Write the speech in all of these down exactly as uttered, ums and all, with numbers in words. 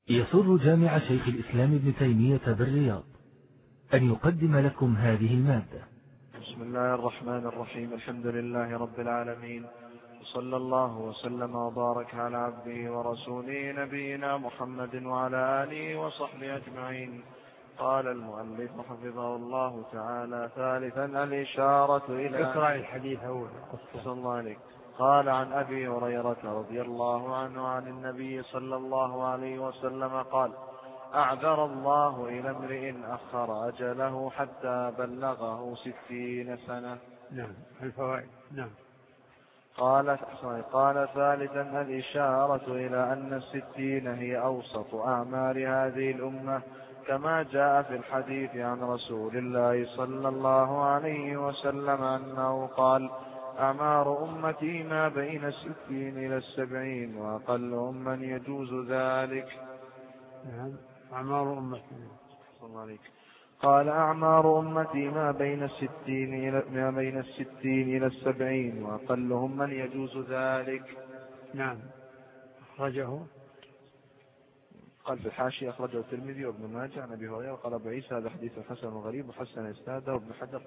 يسر جامع شيخ الإسلام ابن تيمية بالرياض أن يقدم لكم هذه المادة. بسم الله الرحمن الرحيم. الحمد لله رب العالمين، صلى الله وسلم وبارك على عبده ورسوله نبينا محمد وعلى آله وصحبه أجمعين. قال المؤلف حفظه الله تعالى: ثالثا الإشارة إلى اقرأ الحديث أول. صلى الله عليه. قال عن أبي هريرة رضي الله عنه عن النبي صلى الله عليه وسلم قال: أعذر الله إلى امرئ أخر أجله حتى بلغه ستين سنة. نعم. الفوائد. نعم. قال قال ثالثا الإشارة إلى أن الستين هي أوسط أعمار هذه الأمة، كما جاء في الحديث عن رسول الله صلى الله عليه وسلم أنه قال: أعمار أمتي ما بين الستين إلى السبعين، وأقلهم من يجوز ذلك. نعم. أعمار أمتي. صلى الله عليك. قال: أعمار أمتي ما بين الستين إلى ما بين الستين إلى السبعين، وأقلهم من يجوز ذلك. نعم. أخرجه قال في الحاشية: أخرجه الترمذي وابن ماجه عن أبي هريرة قال أبو عيسى: هذا حديث حسن غريب وحسن إسناده وابن حجر.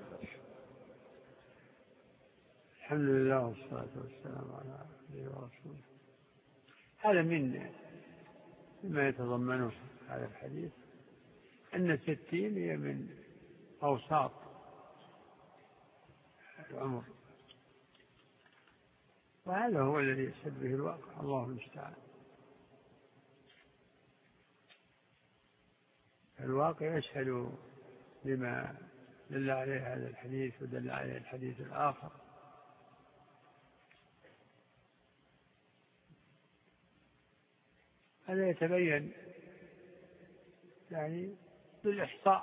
الحمد لله والصلاة والسلام على عبده ورسوله. هذا من ما يتضمنه هذا الحديث أن الستين هي من أوساط العمر، وهذا هو الذي يشهد به الواقع. الله المستعان. الواقع يشهد بما دل عليه هذا الحديث ودل عليه الحديث الآخر. هذا يتبين يعني بالإحصاء،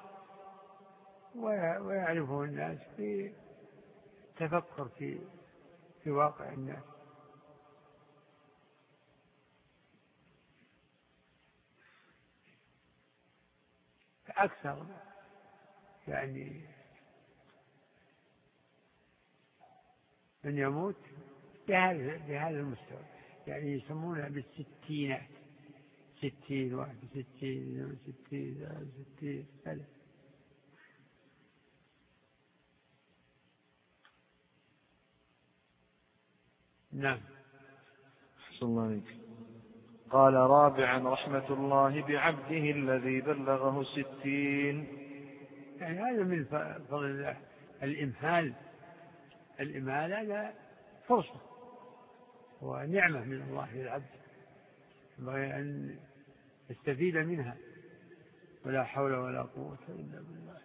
ويعرفه الناس في التفكر في في واقع الناس. أكثر يعني من يموت بهذا بهذا المستوى، يعني يسمونها بالستينات، ستين واحد وستين ستين ستين هذا. نعم. أحسن الله عليك. قال: رابعا رحمة الله بعبده الذي بلغه الستين. يعني هذا من فضل الله. الإمهال الإمهال هذا فرصة ونعمة من الله للعبد، ينبغي أن يستفيد منها، ولا حول ولا قوة إلا بالله.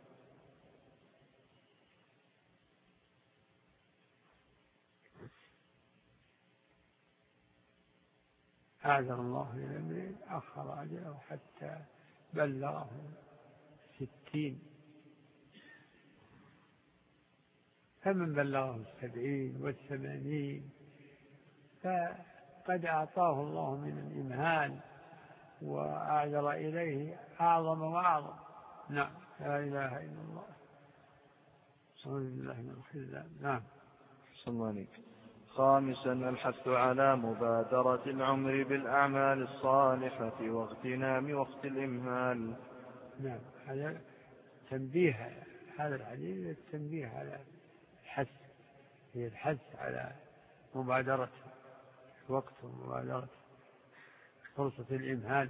أعذر الله لأمره أخر أجله حتى بلغه ستين، فمن بلغه السبعين والثمانين فقد أعطاه الله من الإمهال وأعذر إليه أعظم وأعظم. نعم. لا إله إلا الله. صلى الله عليه وسلم. نعم. صلى الله عليك. خامسا الحث على مبادرة العمر بالأعمال الصالحة واغتنام وقت الإمهال. نعم. هذا تنبيه، هذا الحديث التنبيه على الحث، هي الحث على مبادرة وقت ومبادرة فرصة الإمهال.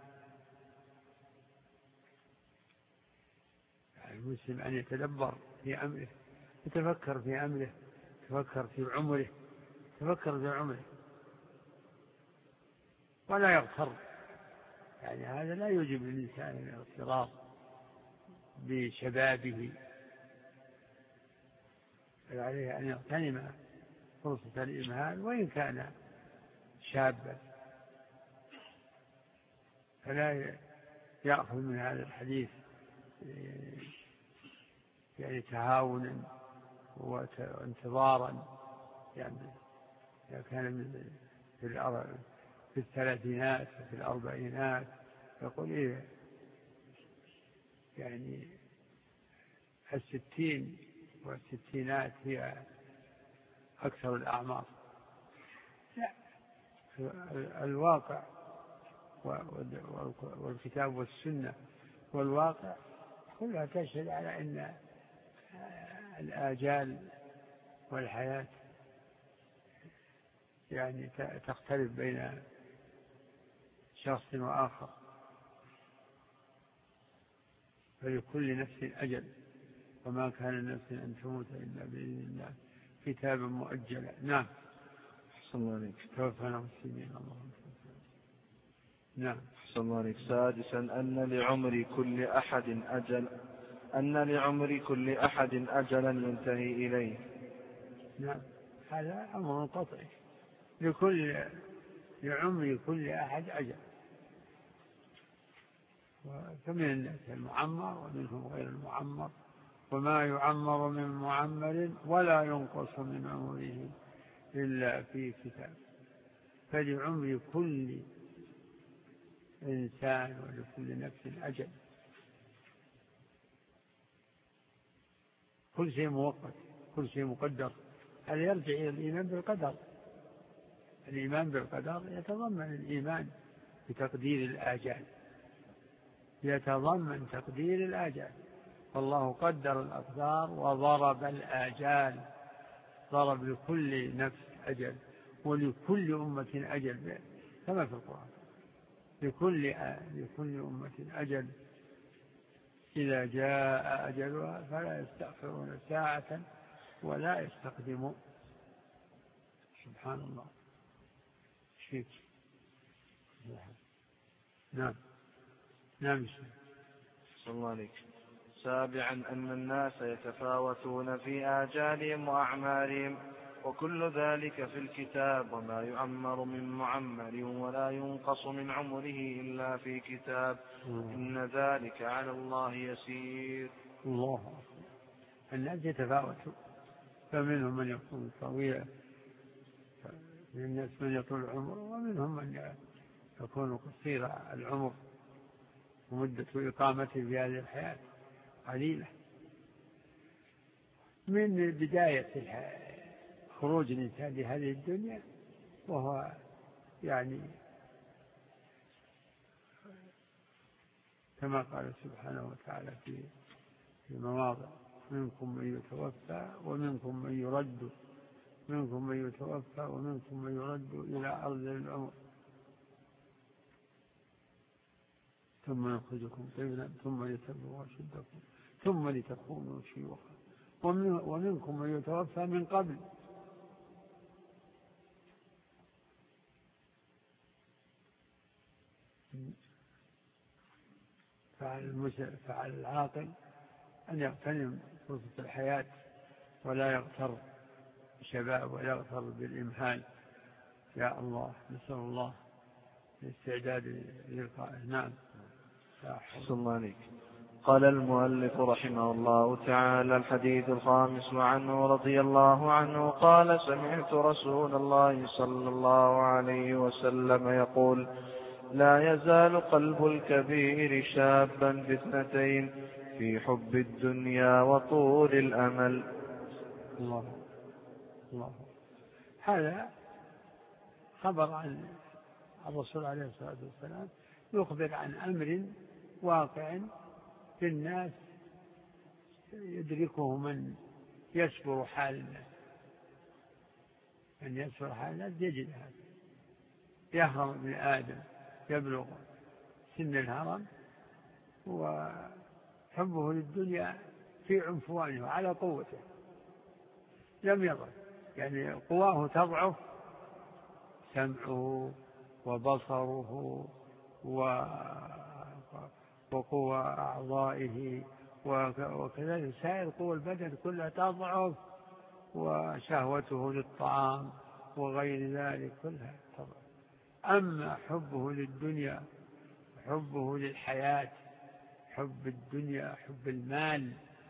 المسلم أن يتدبر في أمره، يتفكر في أمره، يتفكر في عمره، يتفكر في عمره ولا يغتر. يعني هذا لا يوجب للإنسان الاغترار بشبابه، بل عليه أن يغتنم فرصة الإمهال وإن كان شابا، فلا يأخذ من هذا الحديث يعني تهاونا وانتظارا. يعني إذا كان في الثلاثينات وفي الأربعينات يقول إيه يعني الستين والستينات هي أكثر الأعمار. لا، الواقع والكتاب والسنة والواقع كلها تشهد على أن الآجال والحياة يعني تختلف بين شخص وآخر، فلكل نفس أجل، وما كان النفس أن تموت إلا بإذن الله كتابا مؤجلا. نعم. أحسن الله عليك. توفنا مسلمين اللهم. نعم. أحسن الله عليك. سادسا أن لعمر كل أحد أجل أن لعمر كل أحد أجلا ينتهي إليه. نعم، هذا أمر قطعي، لكل لعمر كل أحد أجل، فمن الناس المعمر ومنهم غير المعمر، وما يعمر من معمر ولا ينقص من عمره إلا في كتاب. فلعمر كل إنسان ولكل نفس أجل، كل شيء مؤقت، كل شيء مقدر. هذا يرجع إلى الإيمان بالقدر. الإيمان بالقدر يتضمن الإيمان بتقدير الآجال، يتضمن تقدير الآجال. فالله قدر الأقدار وضرب الآجال، ضرب لكل نفس أجل ولكل أمة أجل، كما في القرآن، لكل لكل أمة أجل إذا جاء أجلها فلا يستأخرون ساعة ولا يستقدمون. سبحان الله. شيء. نعم. نعم. صلى الله عليك. سابعا أن الناس يتفاوتون في آجالهم وأعمارهم، وكل ذلك في الكتاب، وما يعمر من معمر ولا ينقص من عمره إلا في كتاب، إن ذلك على الله يسير. الله. الناس يتفاوتون، فمنهم من يكون طويلا، من الناس من يطول العمر، ومنهم من يكون قصير العمر ومدة إقامته في هذه الحياة قليلة. من بداية خروج الإنسان لهذه الدنيا وهو يعني كما قال سبحانه وتعالى في مواضع: منكم من يتوفى ومنكم من يرد منكم من يتوفى ومنكم من يرد إلى أرض العمر ثم يخرجكم طفلا ثم لتبلغوا أشدكم ثم لتكونوا شيوخا ومنكم من يتوفى من قبل. فعلى العاقل أن يغتنم فرصة الحياة ولا يغتر بالشباب ولا يغتر بالإمهال. يا الله، نسأل الله الاستعداد للقائه. نعم. أحسن الله عليك. قال المؤلف رحمه الله تعالى: الحديث الخامس عنه رضي الله عنه قال: سمعت رسول الله صلى الله عليه وسلم يقول: لا يزال قلب الكبير شابا باثنتين، في حب الدنيا وطول الأمل. الله الله. هذا خبر عن الرسول عليه الصلاة والسلام، يخبر عن أمر واقع في الناس يدركه من يسبر حال الناس. من يسبر حال الناس يجد هذا. يهرم ابن آدم، يبلغ سن الهرم وحبه للدنيا في عنفوانه على قوته لم يضل، يعني قواه تضعف، سمعه وبصره وقوى أعضائه وكذلك سائر قوى البدن كلها تضعف، وشهوته للطعام وغير ذلك كلها تضعف. أما حبه للدنيا، حبه للحياة، حب الدنيا، حب المال،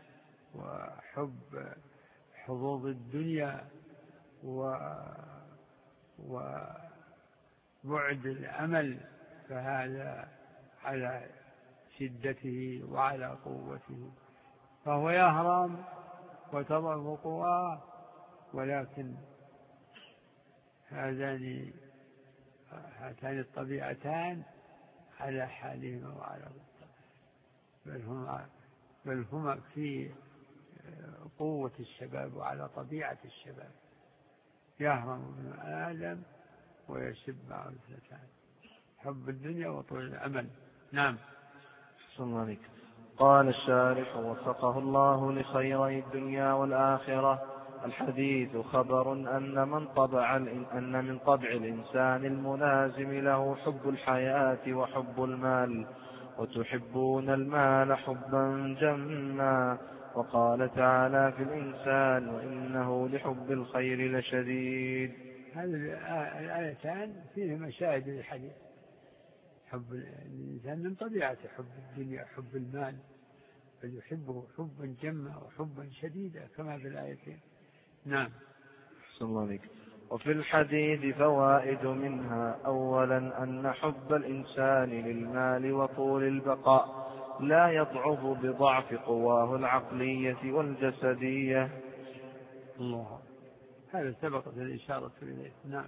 وحب حظوظ الدنيا، وبعد الأمل، فهذا على شدته وعلى قوته، فهو يهرم وتضعف قواه. ولكن هذان هاتان الطبيعتان على حالهما وعلى بل هما بل هما في قوة الشباب وعلى طبيعة الشباب. يهرم ابن آدم ويشب معه اثنتان، حب الدنيا وطول الأمل. نعم. عليك. قال الشارح وفقه الله لخيري الدنيا والآخرة: الحديث خبر أن من طبع أن من طبع الإنسان الملازم له حب الحياة وحب المال، وتحبون المال حبا جما. وقال تعالى في الإنسان: وإنه لحب الخير لشديد. هذه الآيتان فيه مشاهد للحديث. حب الإنسان من طبيعته حب الدنيا حب المال، فيحبه حبا جما وحبا شديدا كما في الآيتين. نعم. وفي الحديث فوائد منها: أولا أن حب الإنسان للمال وطول البقاء لا يضعف بضعف قواه العقلية والجسدية. الله، هذا سبقت الإشارة إليه. نعم.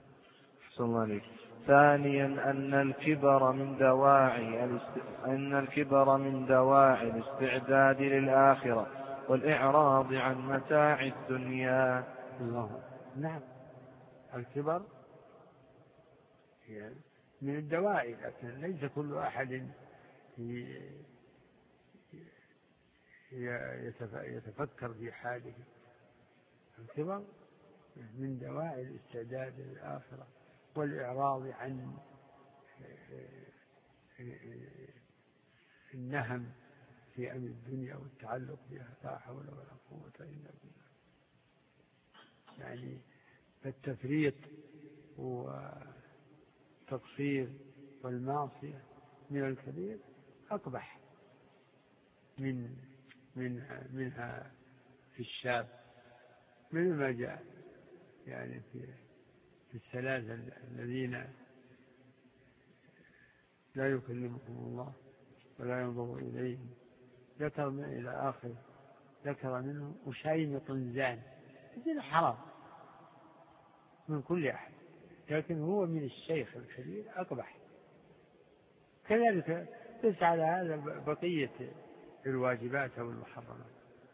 ثانيا أن الكبر من دواعي أن الكبر من دواعي الاستعداد للآخرة والإعراض عن متاع الدنيا. الله. نعم، الكبر من الدواعي، لكن ليس كل أحد يتفكر في حاله. الكبر من دواعي الاستعداد للآخرة والإعراض عن النهم في أمر الدنيا والتعلق بها. لا حول ولا قوة إلا بالله. يعني التفريط والتقصير والمعصية من الكبير أقبح من من منها في الشاب، من ما جاء يعني في في الثلاثة الذين لا يكلمهم الله ولا ينظر إليهم، ذكر من إلى آخر، ذكر منهم أشيمط زان. هذا حرام من كل أحد، لكن هو من الشيخ الكبير أقبح. كذلك تسعى هذا بقية الواجبات أو المحرمات.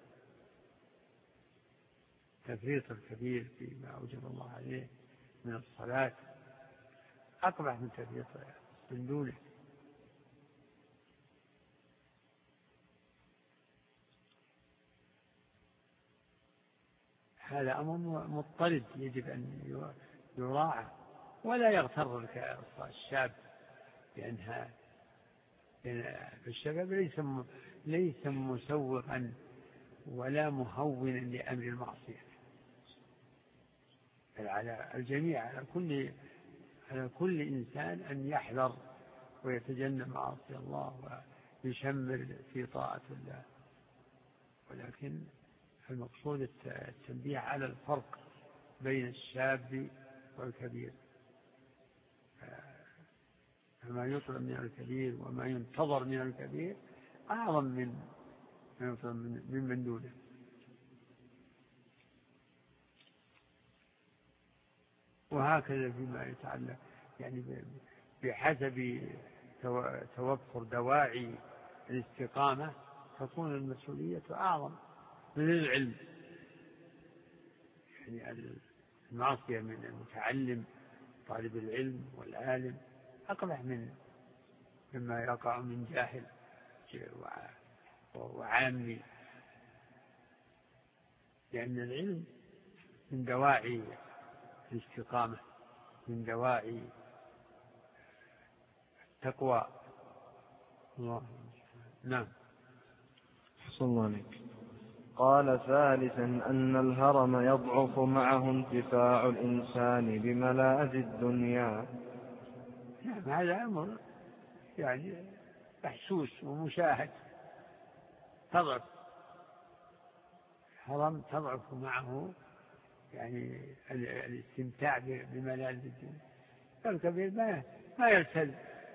تفريط الكبير فيما أوجب الله عليه من الصلاة أقبح من تفريط من دونه. هذا أمر مضطرد يجب أن يراعى، ولا يغتر الشاب بأنها الشباب ليس ليس مسوغا ولا مهونا لأمر المعصية. على الجميع، على كل على كل إنسان أن يحذر ويتجنب معاصي الله ويشمر في طاعة الله، ولكن المقصود التنبيه على الفرق بين الشاب والكبير. فما يطلب من الكبير وما ينتظر من الكبير أعظم من من من دونه. وهكذا فيما يتعلق يعني بحسب توفر دواعي الاستقامة تكون المسؤولية أعظم من العلم. يعني المعصية من المتعلم طالب العلم والعالم أقبح من مما يقع من جاهل وعامي، لأن العلم من دواعي الاستقامة، من دواعي التقوى. الله. نعم. حسن الله عليك. قال ثالثا أن الهرم يضعف معه انتفاع الإنسان بملاذ الدنيا. نعم، هذا أمر يعني محسوس ومشاهد. تضعف الهرم تضعف معه يعني الاستمتاع بملاذ الدنيا. الكبير ما ما يلتذ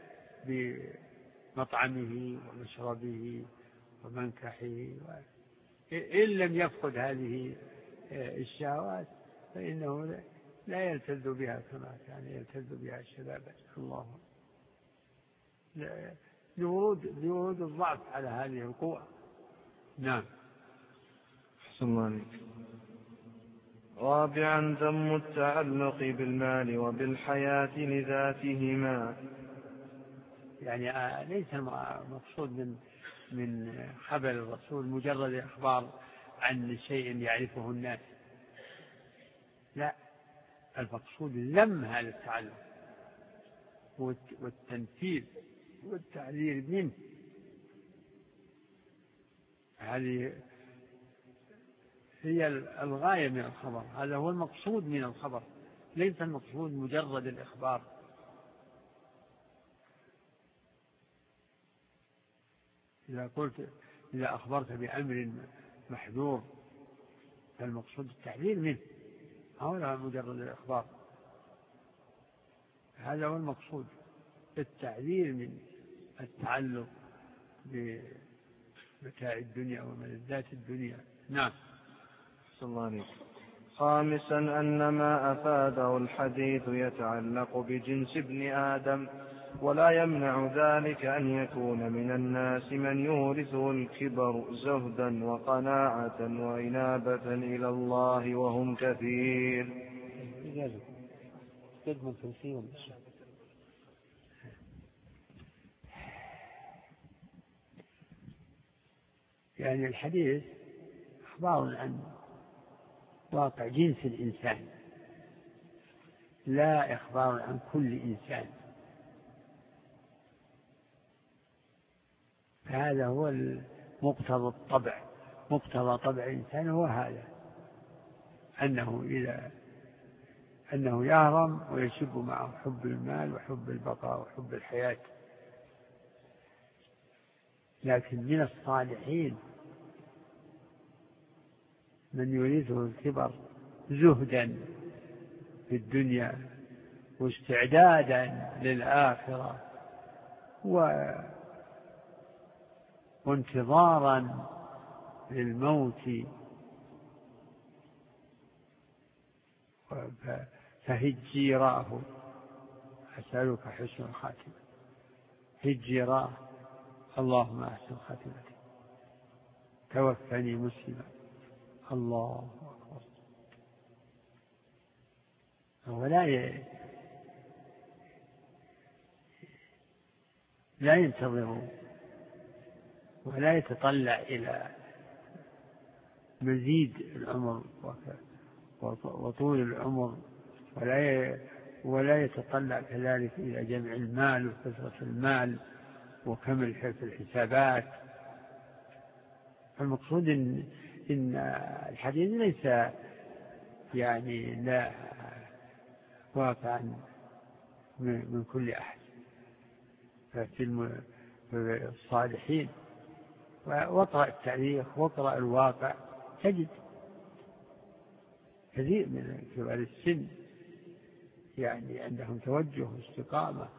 بمطعمه ومشربه ومنكحه، إن لم يفقد هذه الشهوات فإنه لا يلتذ بها كما كان يلتذ بها الشباب. الله. لورود لورود الضعف على هذه القوى. نعم. أحسن الله عليك. رابعا ذم التعلق بالمال وبالحياة لذاتهما. يعني ليس المقصود من من خبر الرسول مجرد إخبار عن شيء يعرفه الناس، لا، المقصود ذم هذا التعلق والتنفيذ والتحذير منه. هذه هي الغاية من الخبر، هذا هو المقصود من الخبر، ليس المقصود مجرد الإخبار. إذا قلت إذا أخبرت بأمر محذور فالمقصود التحذير منه، هذا مجرد الإخبار، هذا هو المقصود، التحذير من التعلق بمتاع الدنيا وملذات الدنيا. نعم. صلى الله عليه. خامسا أن ما أفاده الحديث يتعلق بجنس ابن آدم، ولا يمنع ذلك أن يكون من الناس من يورثه الكبر زهدا وقناعة وإنابة إلى الله وهم كثير. يعني الحديث أخبار عن واقع جنس الإنسان، لا إخبار عن كل إنسان. هذا هو مقتضى الطبع، مقتضى طبع الإنسان هو هذا، أنه إذا أنه يهرم ويشب معه حب المال وحب البقاء وحب الحياة. لكن من الصالحين من يورثه الكبر زهدا في الدنيا واستعدادا للآخرة وانتظارا للموت، فهجي راه، أسألك حسن الخاتمة، هجي راه، اللهم أحسن خاتمتي، توفني مسلما، الله أكبر. ولا ي... لا ينتظر ولا يتطلع إلى مزيد العمر وطول العمر، ولا ولا يتطلع كذلك إلى جمع المال وكثرة المال وكمل في الحسابات. المقصود إن, إن الحديث ليس يعني لا واقعا من كل أحد، ففي الصالحين واقرأ التاريخ واقرأ الواقع تجد كثير من كبار السن يعني عندهم توجه واستقامة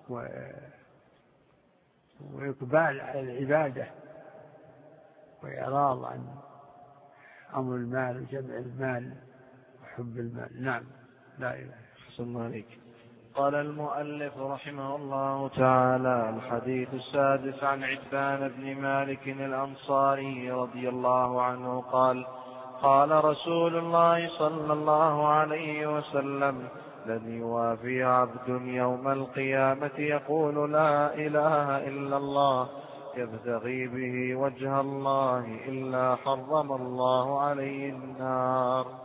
وإقبال على العبادة وإعراض عن أمر المال وجمع المال وحب المال. نعم. لا إله إلا الله عليك. قال المؤلف رحمه الله تعالى: الحديث السادس عن عتبان بن مالك الأنصاري رضي الله عنه قال: قال رسول الله صلى الله عليه وسلم: لن يوافي عبد يوم القيامة يقول لا إله إلا الله يبتغي به وجه الله إلا حرم الله عليه النار.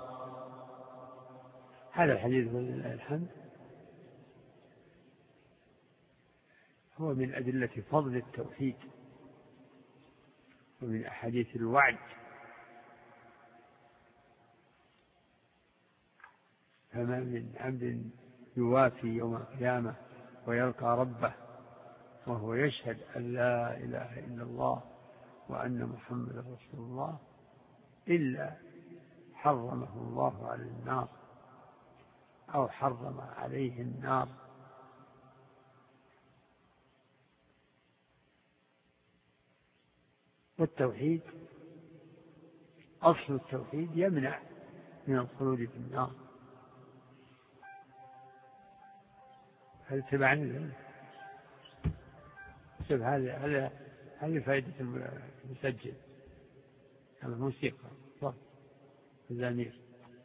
هذا الحديث ولله الحمد هو من أدلة فضل التوحيد ومن أحاديث الوعد. فما من عبد يوافي يوم القيامة ويلقى ربه وهو يشهد أن لا إله إلا الله وأن محمد رسول الله إلا حرمه الله على النار أو حرم عليه النار. والتوحيد أصل التوحيد يمنع من الخلود في النار. هل تبعني؟ شوف هذا هذا هذه فائدة المسجل، هذا موسيقى صوت الزمير.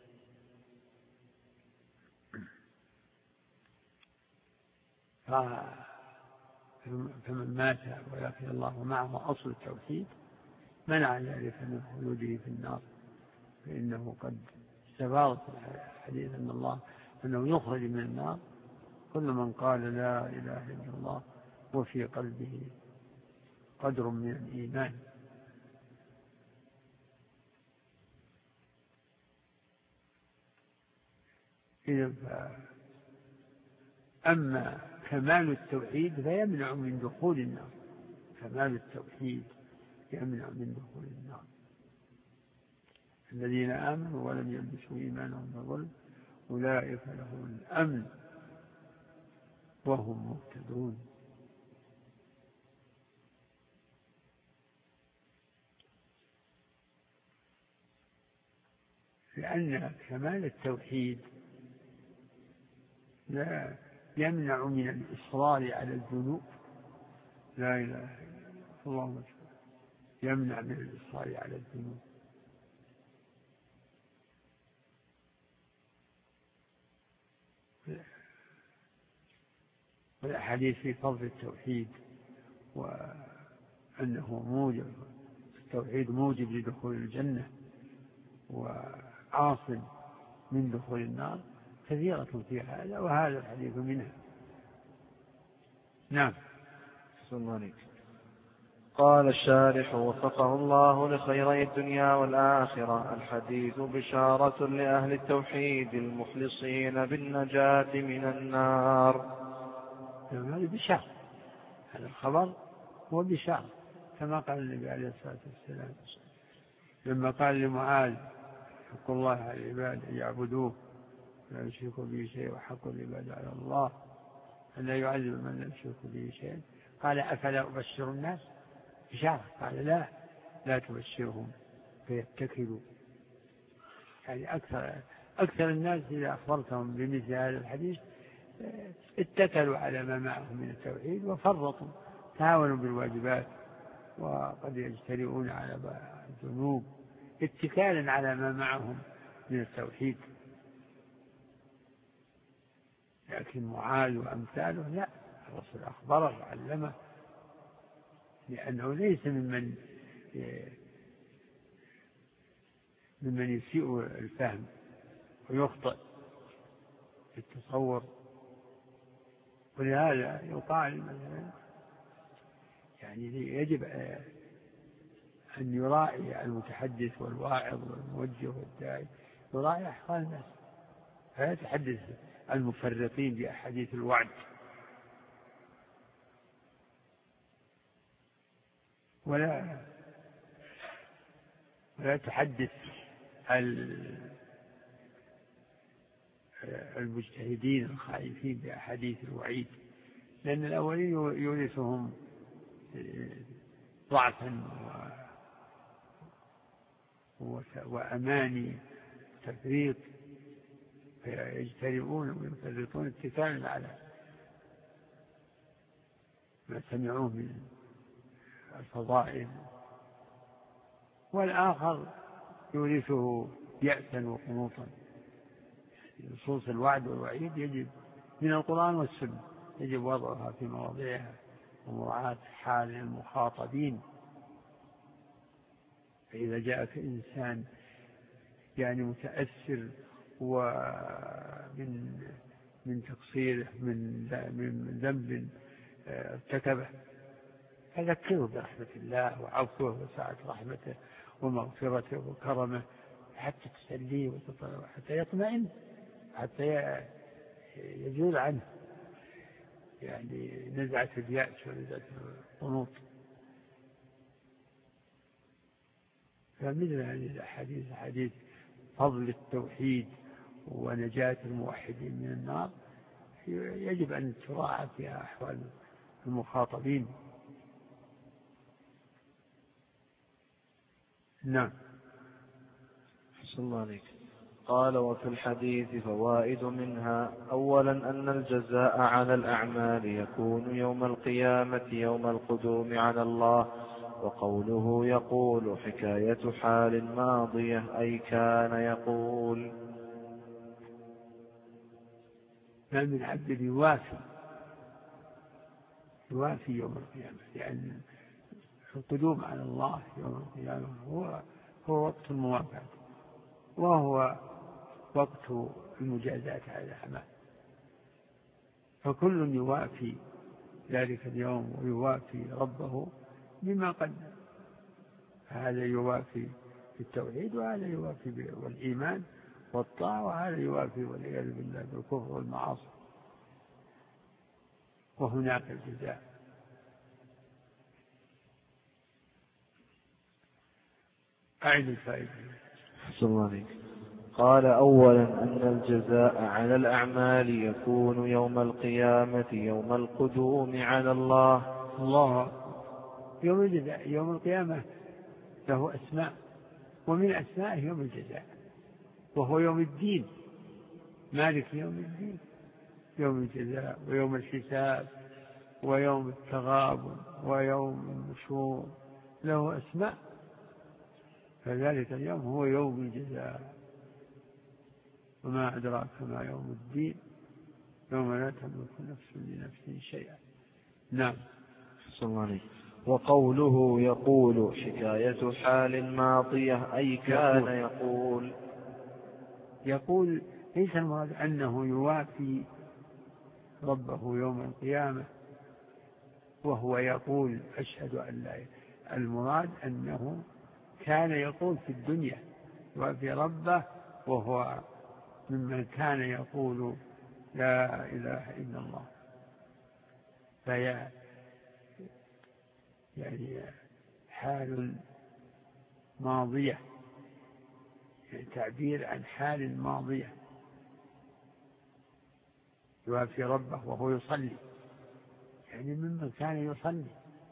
فمن مات ولكن الله معه أصل التوحيد منع ذلك من خلوده في النار، فإنه قد استفاض في الحديث أن الله أنه يخرج من النار كل من قال لا إله إلا الله وفي قلبه قدر من الإيمان. أما كمال التوحيد فيمنع من دخول النار، كمال التوحيد يمنع من دخول النار. الذين آمنوا ولم يلبسوا إيمانهم بظلم أولئك لهم الأمن وهم مهتدون. لأن كمال التوحيد لا يمنع من الإصرار على الذنوب، لا إله إلا الله يمنع من الإصرار على الذنوب. والأحاديث في فضل التوحيد وأنه موجب التوحيد موجب لدخول الجنة وعاصم من دخول النار كثيرة في هذا، وهذا الحديث منها. نعم. قال الشارح وفقه الله لخيري الدنيا والآخرة: الحديث بشارة لأهل التوحيد المخلصين بالنجاة من النار. هذا بشارة، هذا الخبر هو بشارة، كما قال النبي عليه الصلاة والسلام لما قال لمعاذ: حق الله على العباد أن يعبدوه ولا يشركوا به شيء، وحق العباد على الله أن لا يعذب من لا يشرك به شيء. قال: أفلا أبشر الناس؟ بشارة. قال: لا لا تبشرهم فيتكلوا. يعني أكثر أكثر الناس إذا أخبرتهم بمثل هذا الحديث اتكلوا على ما معهم من التوحيد وفرطوا، تهاونوا بالواجبات وقد يجترئون على الذنوب اتكالا على ما معهم من التوحيد. لكن معاذ وأمثاله لا، الرسول أخبره وعلمه، لأنه ليس ممن ممن يسيء الفهم ويخطئ في التصور. ولهذا يقال مثلا يعني يجب أن يراعي المتحدث والواعظ والموجه والداعي، يراعي أحوال الناس، فلا يتحدث المفرطين بأحاديث الوعد، ولا ولا تحدث المجتهدين الخائفين بأحاديث الوعيد، لأن الأولين يورثهم ضعفا وأماني تفريط، فيجترئون ويفرطون اتكالا على ما سمعوه من الفضائل. والآخر يورثه يأسا وقنوطا. نصوص الوعد والوعيد يجب من القرآن والسنة يجب وضعها في مواضعها ومراعاة حال المخاطبين. فإذا جاءك إنسان يعني متأثر ومن من تقصيره من من ذنب ارتكبه، فذكره برحمة الله وعفوه وسعة رحمته ومغفرته وكرمه حتى تسليه وحتى يطمئن، حتى يزول عنه يعني نزعة اليأس ونزعة القنوط. فمثل هذه الأحاديث، حديث فضل التوحيد ونجاة الموحدين من النار، يجب أن تراعى فيها أحوال المخاطبين. نعم. حسن الله عليك. قال: وفي الحديث فوائد منها: أولا أن الجزاء على الأعمال يكون يوم القيامة يوم القدوم على الله. وقوله يقول حكاية حال ماضية أي كان يقول. ما من عبد يوافي يوافي يوم القيامة، لأن القدوم على الله يوم القيامة هو هو وقت الموافاة، وهو وقت المجازاة على الأعمال، فكل يوافي ذلك اليوم ويوافي ربه بما قدم. هذا يوافي بالتوحيد، وهذا يوافي بالإيمان والطاعة، وهذا يوافي والعياذ بالله بالكفر والمعاصي، وهناك الجزاء. أعد الفائدة. أحسن الله عليك. قال: أولا أن الجزاء على الأعمال يكون يوم القيامة يوم القدوم على الله. الله يوم الجزاء يوم القيامة له أسماء، ومن أسمائه يوم الجزاء، وهو يوم الدين، مالك يوم الدين، يوم الجزاء ويوم الحساب ويوم التغابن ويوم النشور، له أسماء، فذلك اليوم هو يوم الجزاء. وما أدراك ما يوم الدين، يوم لا تملك نفس لنفس شيئا. نعم. أحسن الله عليك. وقوله يقول حكاية حال ماضية أي كان يقول. يقول ليس المراد أنه يوافي ربه يوم القيامة وهو يقول أشهد أن لا إله. المراد أنه كان يقول في الدنيا يوافي ربه وهو ممن كان يقول لا إله إلا الله، فهي يعني حال ماضية، يعني تعبير عن حال ماضية، يوافي ربه وهو يصلي، يعني ممن كان يصلي.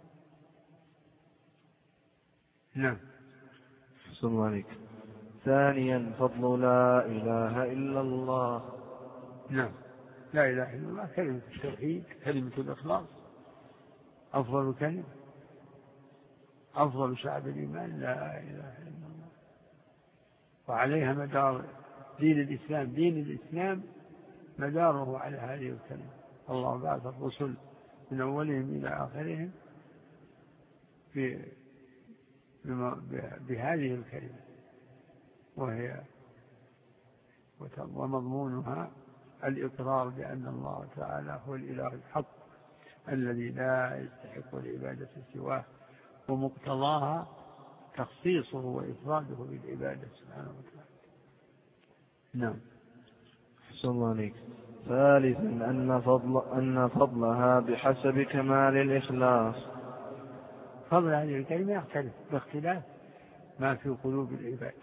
نعم. أحسن الله عليك. ثانيا فضل لا إله إلا الله. نعم. لا إله إلا الله كلمة التوحيد، كلمة الإخلاص، أفضل كلمة، أفضل شعب الإيمان لا إله إلا الله، وعليها مدار دين الإسلام. دين الإسلام مداره على هذه الكلمة. الله بعث الرسل من أولهم إلى آخرهم بهذه الكلمة، وهي ومضمونها الإقرار بأن الله تعالى هو الإله الحق الذي لا يستحق العبادة سواه، ومقتضاها تخصيصه وإفراده بالعبادة سبحانه وتعالى. نعم. أحسن الله عليك. ثالثا أن فضل أن فضلها بحسب كمال الإخلاص. فضل هذه الكلمة يختلف باختلاف ما في قلوب العباد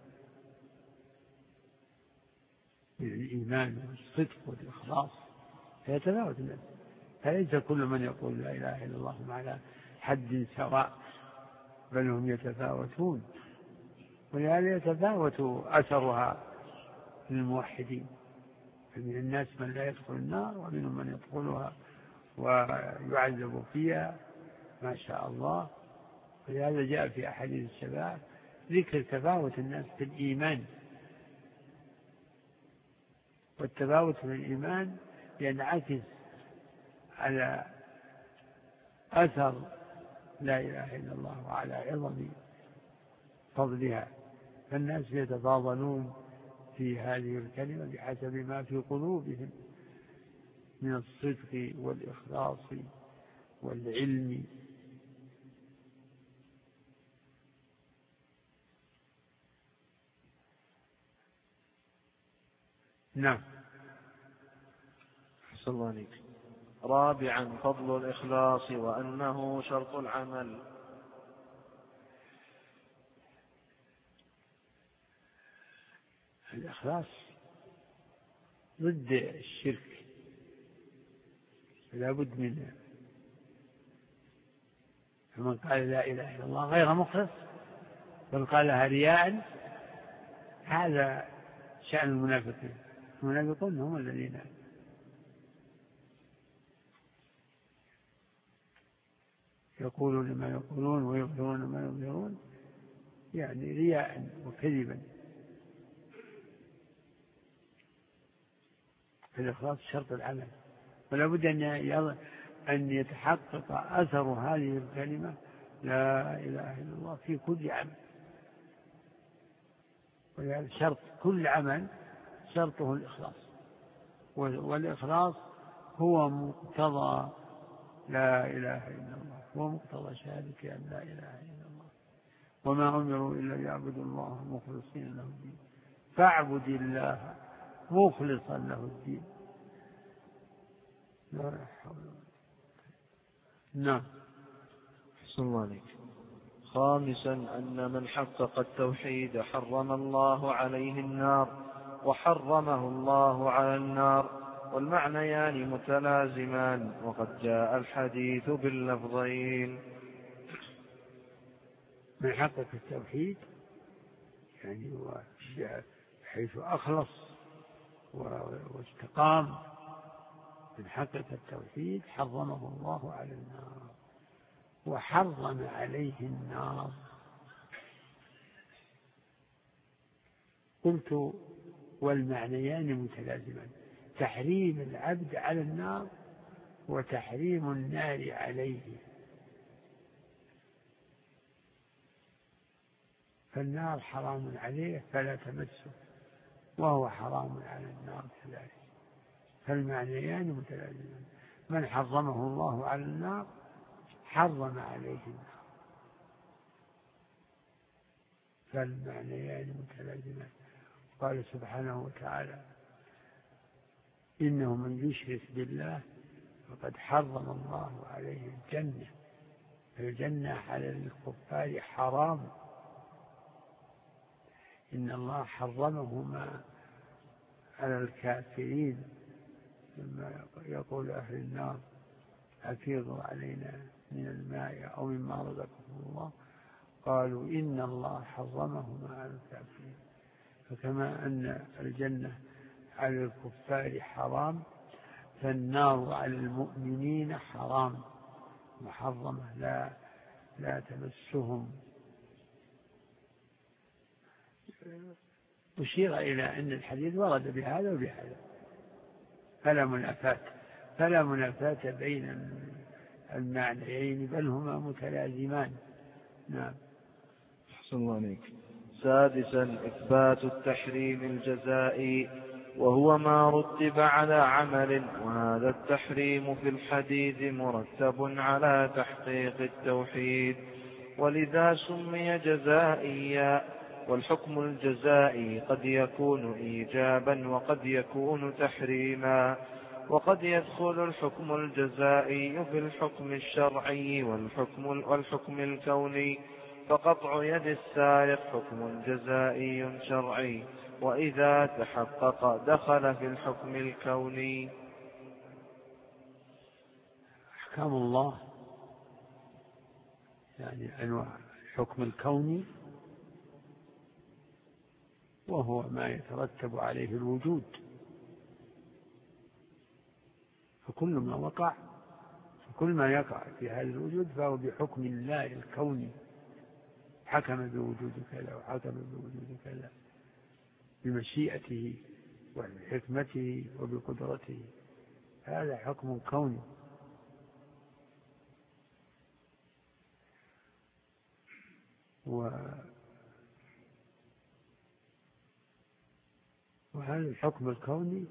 من الإيمان والصدق والإخلاص، فيتفاوت الناس، فليس كل من يقول لا إله إلا الله على حد سواء، بل هم يتفاوتون، ولهذا يتفاوت أثرها للموحدين، فمن الناس من لا يدخل النار، ومنهم من يدخلها ويعذب فيها ما شاء الله. ولهذا جاء في أحاديث الشفاعة ذكر تفاوت الناس في الإيمان، والتفاوت في الإيمان ينعكس على أثر لا إله إلا الله وعلى عظم فضلها، فالناس يتفاضلون في هذه الكلمة بحسب ما في قلوبهم من الصدق والإخلاص والعلم. نعم. أحسن الله عليك. رابعا فضل الإخلاص وأنه شرط العمل. الإخلاص ضد الشرك، لا بد منه، فمن قال لا إله إلا الله غير مخلص بل قالها رياء هذا شأن المنافقين. المنافقون هم الذين يقولون ما يقولون ويظهرون ما يظهرون، يعني رياء وكذبا. الإخلاص شرط العمل، ولا بد أن يتحقق أثر هذه الكلمة لا إله إلا الله في كل عمل. ولهذا شرط كل عمل شرطه الإخلاص، والإخلاص هو مقتضى لا إله إلا الله، هو مقتضى شهادة أن لا إله إلا الله. وما أمروا إلا ليعبدوا الله مخلصين له الدين فاعبد الله مخلصا له الدين. لا حول. نعم. أحسن الله عليك. خامسا أن من حقق التوحيد حرم الله عليه النار وحرمه الله على النار، والمعنيان متلازمان، وقد جاء الحديث باللفظين. من حقق التوحيد يعني حيث أخلص واستقام، من حقق التوحيد حرمه الله على النار وحرم عليه النار. قلت والمعنيان متلازمان، تحريم العبد على النار وتحريم النار عليه. فالنار حرام عليه فلا تمسه، وهو حرام على النار كذلك، فالمعنيان متلازمان. من حرمه الله على النار حرم عليه النار، فالمعنيان متلازمان. قال سبحانه وتعالى إنه من يشرك بالله فقد حرم الله عليه الجنة، الجنة على الكفار حرام، إن الله حرمهما على الكافرين. لما يقول أهل النار أفيضوا علينا من الماء أو مما رزقكم الله، قالوا إن الله حرمهما على الكافرين. فكما أن الجنة على الكفار حرام، فالنار على المؤمنين حرام محرمة لا لا تمسهم. أشير إلى أن الحديث ورد بهذا وبهذا، فلا منافاة فلا منافاة بين المعنيين، بل هما متلازمان. نعم. أحسن الله عليك. سادسا إثبات التحريم الجزائي، وهو ما رتب على عمل، وهذا التحريم في الحديث مرتب على تحقيق التوحيد، ولذا سمي جزائيا. والحكم الجزائي قد يكون إيجابا وقد يكون تحريما، وقد يدخل الحكم الجزائي في الحكم الشرعي والحكم, والحكم الكوني، فقطع يد السارق حكم جزائي شرعي، وإذا تحقق دخل في الحكم الكوني. أحكام الله يعني أنواع. الحكم الكوني وهو ما يترتب عليه الوجود، فكل ما وقع فكل ما يقع في هذا الوجود فهو بحكم الله الكوني، حكم بوجود كذا وحكم بوجود كذا بمشيئته وبحكمته وبقدرته، هذا حكم كوني. و وهذا الحكم الكوني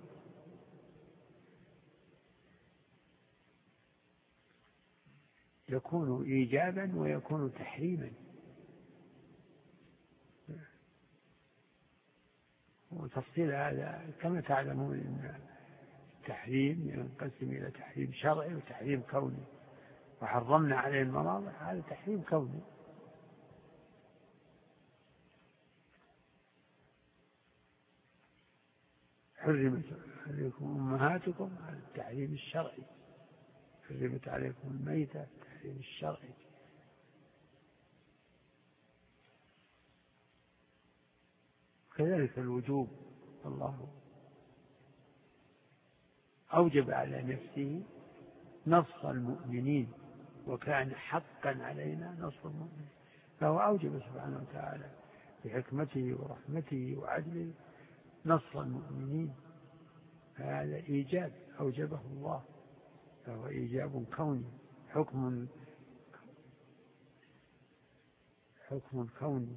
يكون إيجابا ويكون تحريما. وتفصيل هذا كما تعلمون أن التحريم ينقسم إلى تحريم شرعي وتحريم كوني، وحرمنا عليه المراضع، هذا تحريم كوني. حرمت عليكم أمهاتكم، هذا التحريم الشرعي. حرمت عليكم الميتة، التحريم الشرعي. كذلك الوجوب الله أوجب على نفسه نصر المؤمنين، وكان حقا علينا نصر المؤمنين، فهو أوجب سبحانه وتعالى بحكمته ورحمته وعدله نصر المؤمنين. هذا إيجاب أوجبه الله، فهو إيجاب كوني، حكم حكم كوني.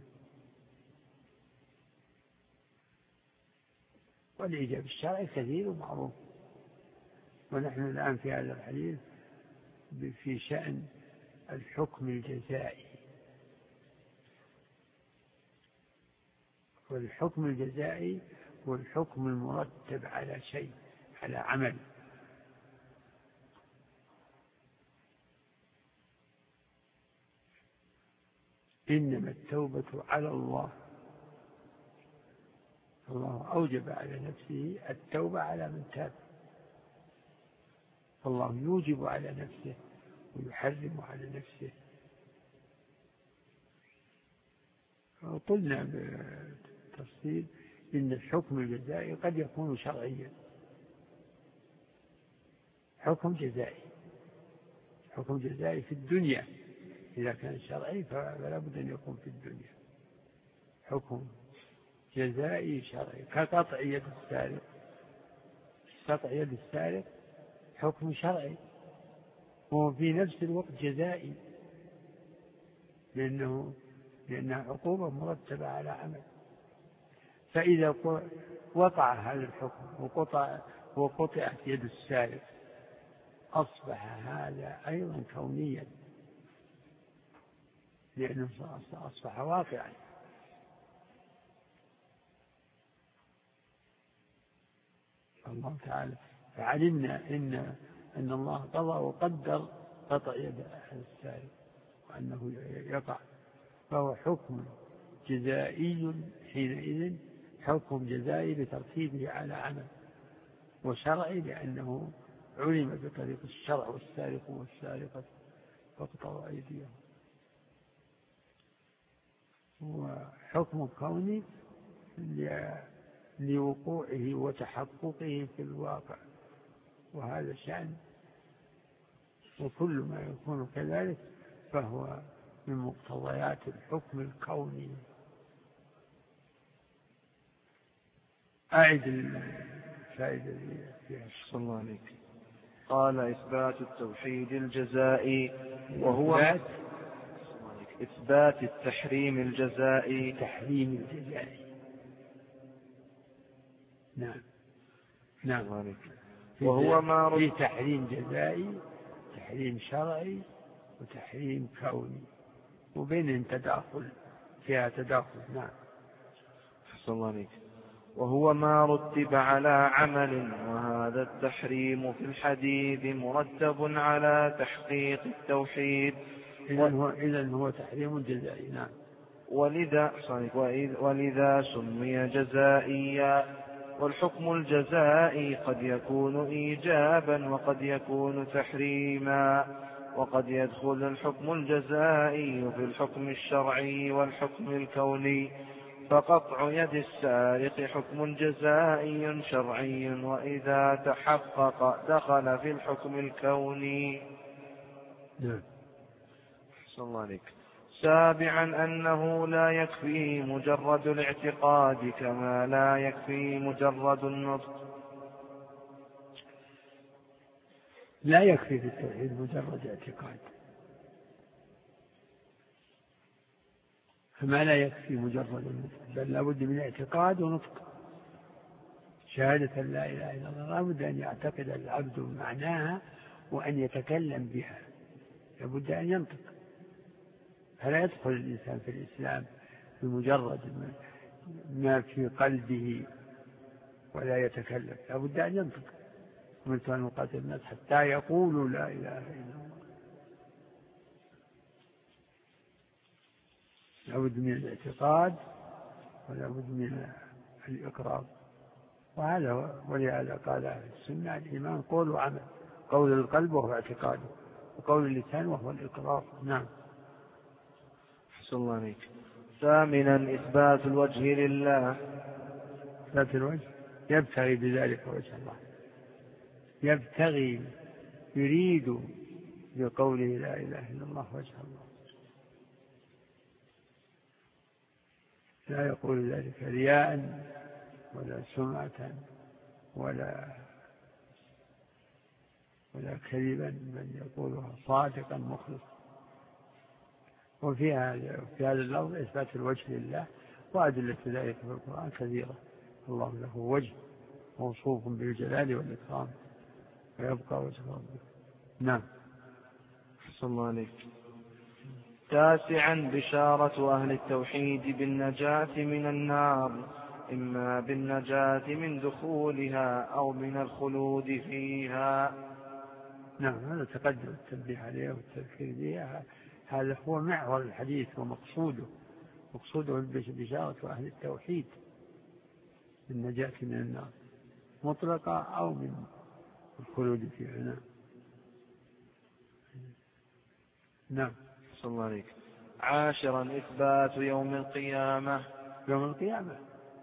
والإيجاب الشرعي كثير ومعروف، ونحن الآن في هذا الحديث في شأن الحكم الجزائي. والحكم الجزائي هو الحكم المرتب على شيء، على عمل. إنما التوبة على الله، الله أوجب على نفسه التوبة على من تاب، فالله يوجب على نفسه ويحرم على نفسه. قلنا بالتفصيل إن الحكم الجزائي قد يكون شرعيا، حكم جزائي، حكم جزائي في الدنيا إذا كان شرعي فلا بد أن يكون في الدنيا حكم جزائي شرعي، كقطع يد السارق، قطع يد السارق حكم شرعي وهو في نفس الوقت جزائي، لأنه لأنها عقوبة مرتبة على عمل. فإذا وقع هذا الحكم وقطع وقطعت يد السارق أصبح هذا أيضا كونيا، لأنه أصبح واقعا. الله تعالى فعلمنا إن أن الله قضى وقدر قطع يد السارق وأنه يقع، فهو حكم جزائي حينئذ، حكم جزائي بترتيبه على عمل، وشرعي لأنه علم بطريق الشرع والسارق والسارقة فاقطعوا أيديهم، وحكم كوني لوقوعه وتحققه في الواقع، وهذا شأن، وكل ما يكون كذلك فهو من مقتضيات الحكم الكوني. أعد الفائدة فيها. صلى الله عليك. قال إثبات التوحيد الجزائي، وهو إثبات, إثبات التحريم الجزائي. التحريم الجزائي، نعم نعم، وهو ما في تحريم جزائي، تحريم شرعي، وتحريم كوني، وبينهم تداخل، فيها تداخل. نعم. أحسن الله عليك. وهو ما رتب على عمل، وهذا التحريم في الحديث مرتب على تحقيق التوحيد. إذن هو, إذن هو تحريم جزائي. نعم. ولذا, ولذا سمي جزائيا. والحكم الجزائي قد يكون إيجابا وقد يكون تحريما، وقد يدخل الحكم الجزائي في الحكم الشرعي والحكم الكوني، فقطع يد السارق حكم جزائي شرعي، وإذا تحقق دخل في الحكم الكوني. نعم. أحسن الله عليك. سابعا أنه لا يكفي مجرد الاعتقاد كما لا يكفي مجرد النطق. لا يكفي في التوحيد مجرد اعتقاد، فما لا يكفي مجرد النطق، بل لابد من اعتقاد ونطق. شهادة لا إله إلا الله لابد أن يعتقد العبد معناها وأن يتكلم بها، لابد أن ينطق. فلا يدخل الإنسان في الإسلام بمجرد ما في قلبه ولا يتكلم، لابد أن ينطق. أمرت أن أقاتل الناس حتى يقولوا لا إله إلا الله. لابد من الاعتقاد ولابد من الإقرار، وهذا ولهذا قال أهل السنة الإيمان قول وعمل، قول القلب وهو اعتقاده، وقول اللسان وهو الإقرار. نعم. أحسن الله عليك. ثامنا إثبات الوجه لله. إثبات الوجه يبتغي بذلك وجه الله، يبتغي يريد بقوله لا إله إلا الله وجه الله، لا يقول ذلك رياء ولا سمعة ولا ولا كذبا، بل يقولها صادقا مخلصا. وفي هذا في هذا اللفظ إثبات الوجه لله، وأدلة ذلك في القرآن كثيرة. الله له وجه موصوف بالجلال والإكرام، ويبقى وجه ربه. نعم. صلى الله عليه. تاسعا بشارة أهل التوحيد بالنجاة من النار، إما بالنجاة من دخولها أو من الخلود فيها. نعم، هذا تقدم التنبيه عليه والتذكير به، هذا هو محور الحديث ومقصوده، مقصوده بشارة أهل التوحيد بالنجاة من النار مطلقة أو من الخلود فيها. نعم. نعم. صلى الله عليك. عاشرا إثبات يوم القيامة. يوم القيامة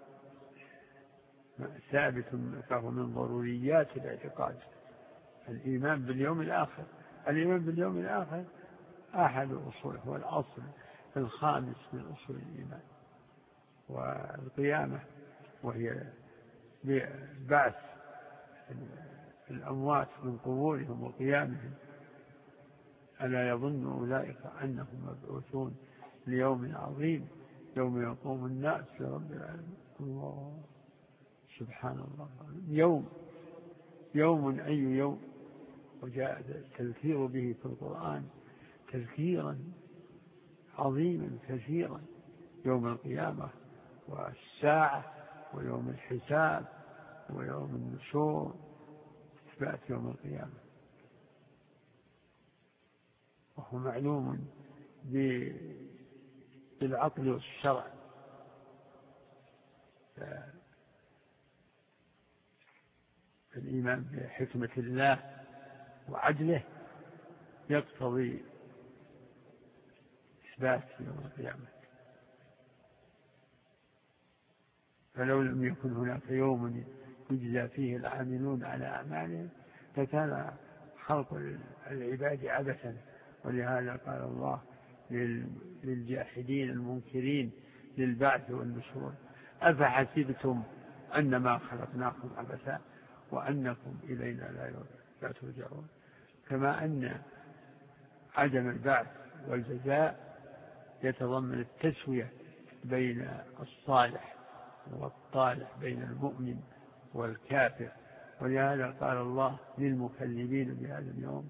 ثابت، فهو من ضروريات الاعتقاد، الإيمان باليوم الآخر. الإيمان باليوم الآخر أحد أصوله، هو الأصل الخامس من أصول الإيمان. والقيامة وهي بعث الأموات من قبورهم وقيامهم، ألا يظن أولئك أنهم مبعوثون ليوم عظيم يوم يقوم الناس لرب العالمين. الله سبحان الله، يوم يوم أي يوم، وجاء التذكير به في القرآن تذكيرا عظيما كثيرا، يوم القيامة والساعة ويوم الحساب ويوم النشور، إثبات يوم القيامة. وهو معلوم بالعقل والشرع، الإيمان بحكمة الله وعدله يقتضي إثبات يوم القيامة. فلو لم يكن هناك يوم يجزى فيه العاملون على أعمالهم لكان خلق العباد عبثا. ولهذا قال الله للجاحدين المنكرين للبعث والنشور: أفحسبتم أنما خلقناكم عبثا وأنكم إلينا لا ترجعون. كما أن عدم البعث والجزاء يتضمن التسوية بين الصالح والطالح، بين المؤمن والكافر. ولهذا قال الله للمكذبين بهذا اليوم: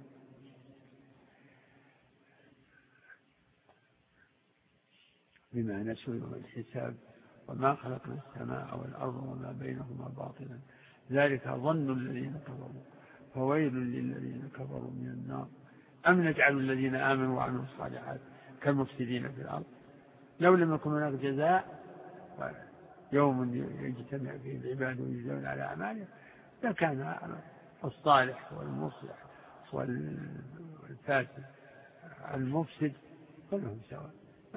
بما نسوا يوم الحساب وما خلقنا السماء والأرض وما بينهما باطلا ذلك ظن الذين كفروا فويل للذين كفروا من النار أم نجعل الذين آمنوا وعملوا الصالحات كالمفسدين في الأرض. لو لم يكن هناك جزاء يوم يجتمع فيه العباد ويجزون على أعمالهم لكان الصالح والمصلح والفاسد المفسد كلهم سواء.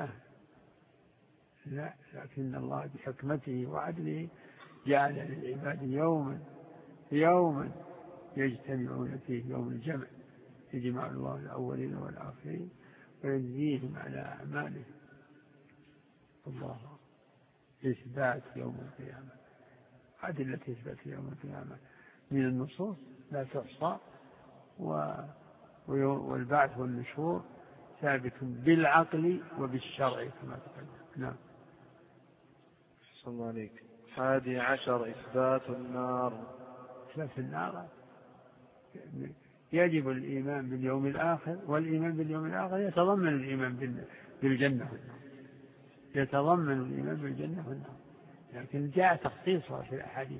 لا، لكن الله بحكمته وعدله جعل للعباد يوما يوما يجتمعون فيه، يوم الجمع، يجمع الله الأولين والآخرين ويجزيهم على أعمالهم. الله إثبات يوم القيامة، أدلة إثبات يوم القيامة من النصوص لا تحصى، والبعث والنشور ثابت بالعقل وبالشرع كما تقدم. نعم. صلى الله عليك. حادي عشر إثبات النار. إثبات النار يجب الإيمان باليوم الآخر، والإيمان باليوم الآخر يتضمن الإيمان بالجنة والنار، يتضمن الإيمان بالجنة والنار، لكن جاء تخصيصها في الأحاديث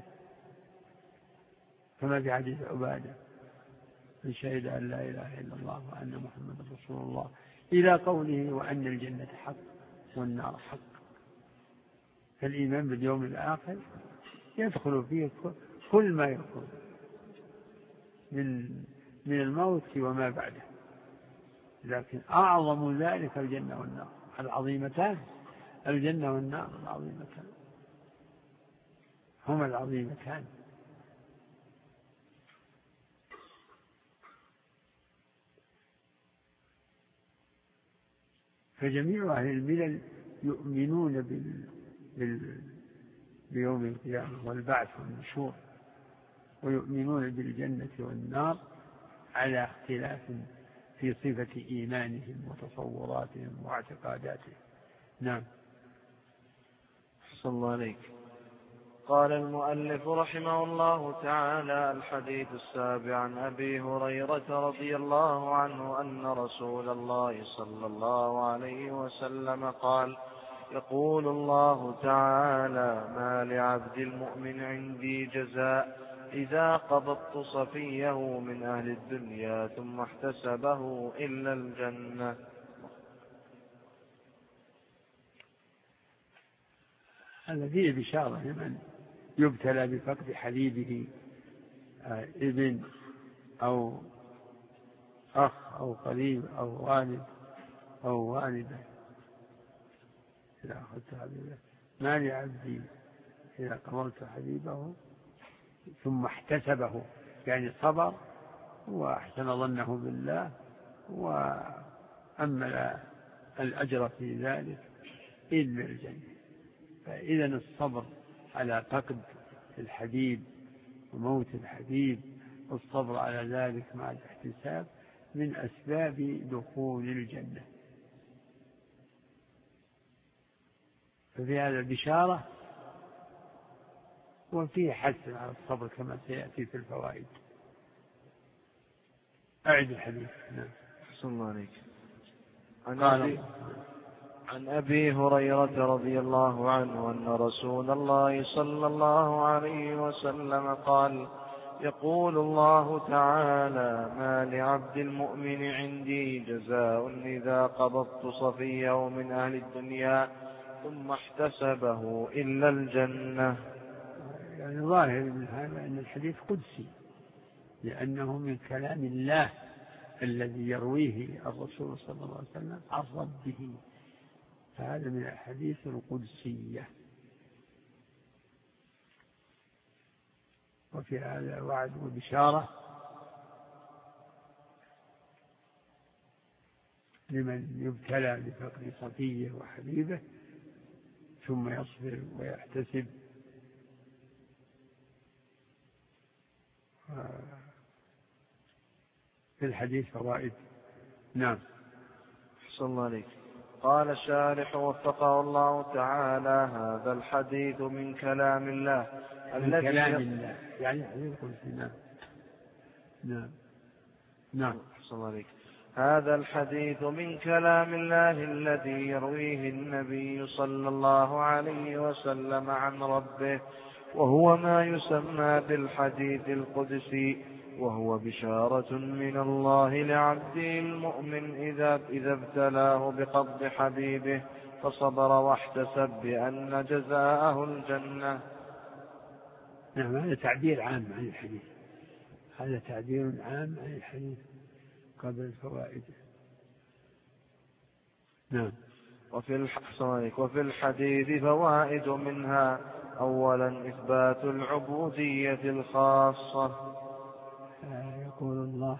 كما في حديث عبادة: من شهد أن لا إله إلا الله وأن محمد رسول الله إلى قوله وأن الجنة حق والنار حق. فالإيمان باليوم الآخر يدخل فيه كل ما يكون من من الموت وما بعده، لكن أعظم ذلك الجنة والنار العظيمتان، الجنة والنار العظيمتان. هما العظيمتان. فجميع أهل الملل يؤمنون بال... بال... بيوم القيامة والبعث والنشور، ويؤمنون بالجنة والنار على اختلاف في صفة إيمانهم وتصوراتهم واعتقاداتهم. نعم. أحسن الله عليك. قال المؤلف رحمه الله تعالى: الحديث السابع عن أبي هريرة رضي الله عنه أن رسول الله صلى الله عليه وسلم قال: يقول الله تعالى: ما لعبد المؤمن عندي جزاء إذا قبضت صفيه من أهل الدنيا ثم احتسبه إلا الجنة. هذا فيه بشارة لمن يبتلى بفقد حبيبه، ابن أو أخ أو قريب أو والد أو والدة. إذا أخذت حبيبه ما لعبدي إذا قبلت حبيبه ثم احتسبه، يعني صبر وأحسن ظنه بالله وأمل الأجر في ذلك إلا الجنة. فإذا الصبر على فقد الحبيب وموت الحبيب والصبر على ذلك مع الاحتساب من أسباب دخول الجنة. ففي هذا البشارة وفيه حث على الصبر كما سيأتي في الفوائد. أعد الحديث. نعم. أحسن الله عليك. عن أبي, عن أبي هريرة رضي الله عنه أن رسول الله صلى الله عليه وسلم قال: يقول الله تعالى: ما لعبد المؤمن عندي جزاء إذا قبضت صفيه من أهل الدنيا ثم احتسبه إلا الجنة. يعني ظاهر من هذا أن الحديث قدسي، لأنه من كلام الله الذي يرويه الرسول صلى الله عليه وسلم عن ربه، فهذا من الحديث القدسية. وفي هذا وعد وبشارة لمن يبتلى بفقد صفيه وحبيبه ثم يصبر ويحتسب. في الحديث فوائد. نعم. أحسن الله عليك. قال الشارح وفقه الله تعالى: هذا الحديث من كلام الله من كلام الله، يعني حديث قدسي. نعم. نعم. نعم. أحسن الله عليك. هذا الحديث من كلام الله الذي يرويه النبي صلى الله عليه وسلم عن ربه، وهو ما يسمى بالحديث القدسي، وهو بشارة من الله لعبده المؤمن إذا, إذا ابتلاه بقبض حبيبه فصبر واحتسب بأن جزاءه الجنة. نعم. هذا تعبير عام عن الحديث، هذا تعبير عام عن الحديث قبل الفوائد. نعم. وفي وفي الحديث فوائد، منها: أولا إثبات العبودية الخاصة. يقول الله: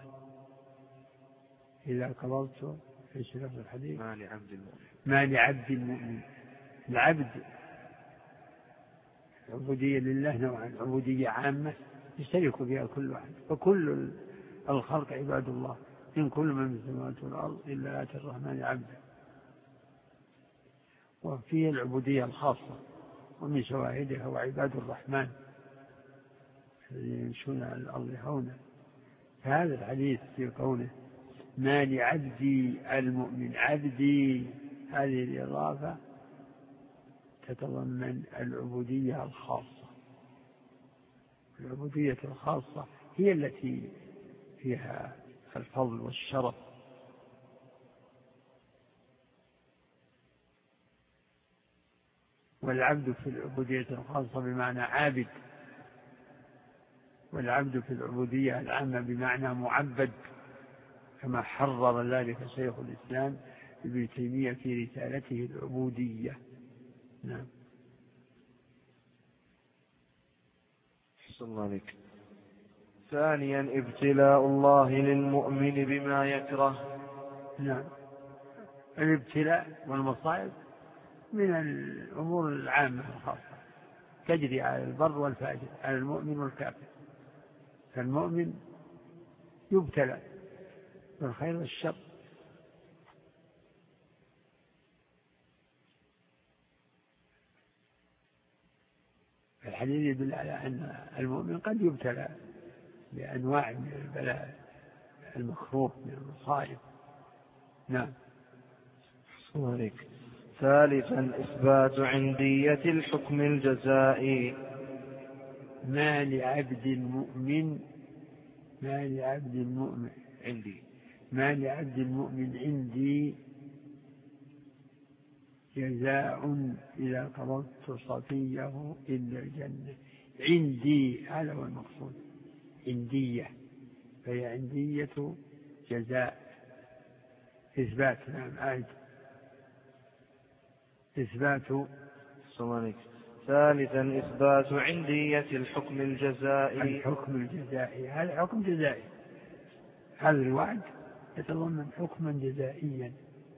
إذا قبضت في شرف الحديث ما لعبد المؤمن ما لعبد المؤمن. العبد عبودية لله نوعا: عبودية عامة يشترك بها كل واحد، وكل الخلق عباد الله، إن كل من في السماوات والأرض إلا آتي الرحمن عبدا. وفيه العبودية الخاصة، ومن شواهدها وعباد الرحمن الذين يمشون على الأرض هونا. فهذا الحديث في قوله: ما لعبدي المؤمن، عبدي، هذه الإضافة تتضمن العبودية الخاصة. العبودية الخاصة هي التي فيها الفضل والشرف. والعبد في العبودية الخاصة بمعنى عابد، والعبد في العبودية العامة بمعنى معبد، كما حرر ذلك شيخ الإسلام ابن تيمية في رسالته العبودية. نعم. صلى الله عليك. ثانيا ابتلاء الله للمؤمن بما يكره. نعم. الابتلاء والمصائب من الأمور العامة الخاصة، تجري على البر والفاجر، على المؤمن والكافر. فالمؤمن يبتلى بالخير والشر. الحديث يدل على أن المؤمن قد يبتلى بأنواع من البلاء المكروه من المصائب. نعم. صلى الله عليك. ثالثا إثبات عندية الحكم الجزائي. ما لعبد المؤمن ما لعبد المؤمن عندي ما لعبد المؤمن عندي جزاء إذا قبضت صفيه إلا الجنة. عندي هذا هو المقصود، عندية، فهي عندية جزاء. إثبات. نعم. أعد. إثبات. صلى. ثالثا إثبات عندية الحكم الجزائي. الحكم الجزائي هذا حكم جزائي، هذا الوعد يتضمن حكما جزائيا،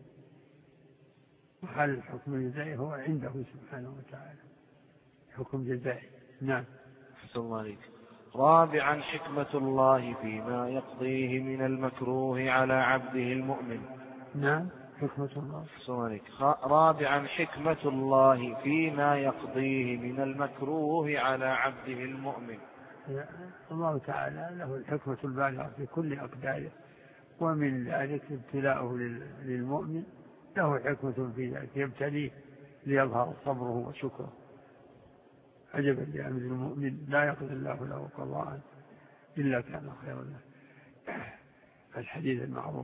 وهذا الحكم الجزائي هو عنده سبحانه وتعالى حكم جزائي. نعم. أحسن الله عليك. رابعا حكمة الله فيما يقضيه من المكروه على عبده المؤمن. نعم. حكمة الله. أحسن الله عليك. رابعا حكمة الله فيما يقضيه من المكروه على عبده المؤمن. الله تعالى له الحكمة البالغة في كل أقداره، ومن ذلك ابتلاؤه للمؤمن له حكمة في ذلك، يبتليه ليظهر صبره وشكره. عجبا لأمر المؤمن لا يقضي الله له قضاء إلا كان خيرا له. الحديث المعروف.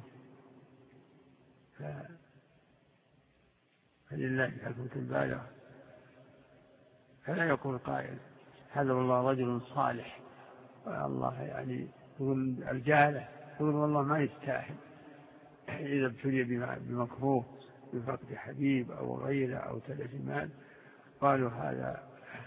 فلله الحكمة البالغة. فلا يقول قائل هذا والله رجل صالح، والله يعني يقول الجاهلة يقول والله ما يستاهل، إذا ابتلي بمكروه بفقد حبيب أو غيره أو تلف مال قالوا هذا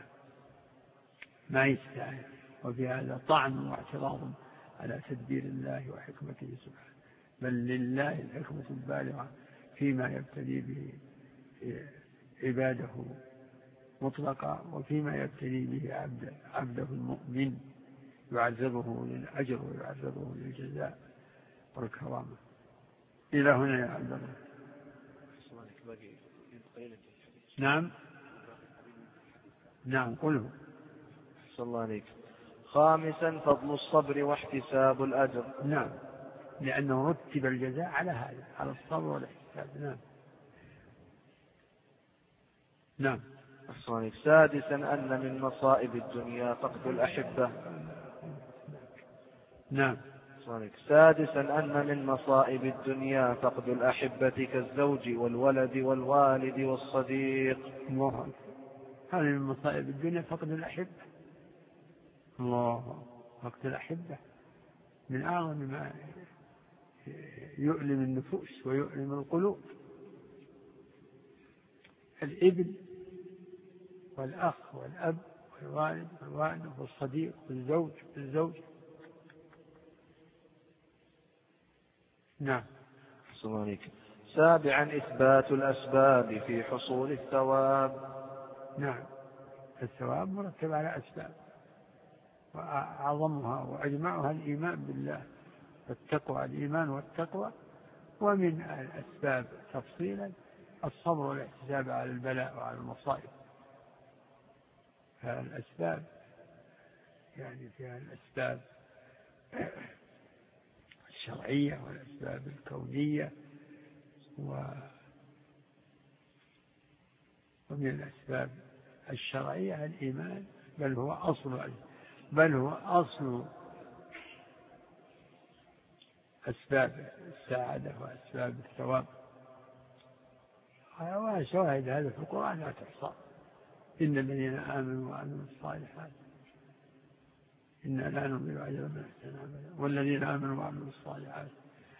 ما يستاهل، وفي هذا طعن واعتراض على تدبير الله وحكمته سبحانه. بل لله الحكمة البالغة فيما يبتلي به عباده مطلقا، وفيما يبتلي به عبده, عبده المؤمن يعذبه للأجر ويعذبه للجزاء والكرامة. إلى هنا يا عبد الله. نعم. نعم. قله. صلى الله عليك. خامسا فضل الصبر واحتساب الأجر. نعم. لأنه رتب الجزاء على هذا، على الصبر والاحتساب. نعم. نعم. سادسا أن من مصائب الدنيا فقد الأحبة. نعم. سادسا أن من مصائب الدنيا فقد الأحبة كالزوج والولد والوالد والصديق. الله. هذا من مصائب الدنيا فقد الأحبة. الله. فقد الأحبة من أعظم ما يؤلم النفوس ويؤلم القلوب. الابن والأخ والأب والوالد والوالد والصديق والزوج والزوج. نعم. سابعا إثبات الأسباب في حصول الثواب. نعم. الثواب مرتب على أسباب، وأعظمها وأجمعها الإيمان بالله والتقوى، الإيمان والتقوى. ومن الأسباب تفصيلا الصبر والاحتساب على البلاء وعلى المصائب. فالأسباب يعني فيها الأسباب الشرعية والأسباب الكونية، ومن الأسباب الشرعية الإيمان، بل هو أصل بل هو أصل أسباب السعادة وأسباب الثواب. وشواهد هذا في القرآن لا تحصى. إن الذين آمنوا وعملوا الصالحات إنا لا نضيع أجر من أحسن عملا والذين آمنوا وعملوا الصالحات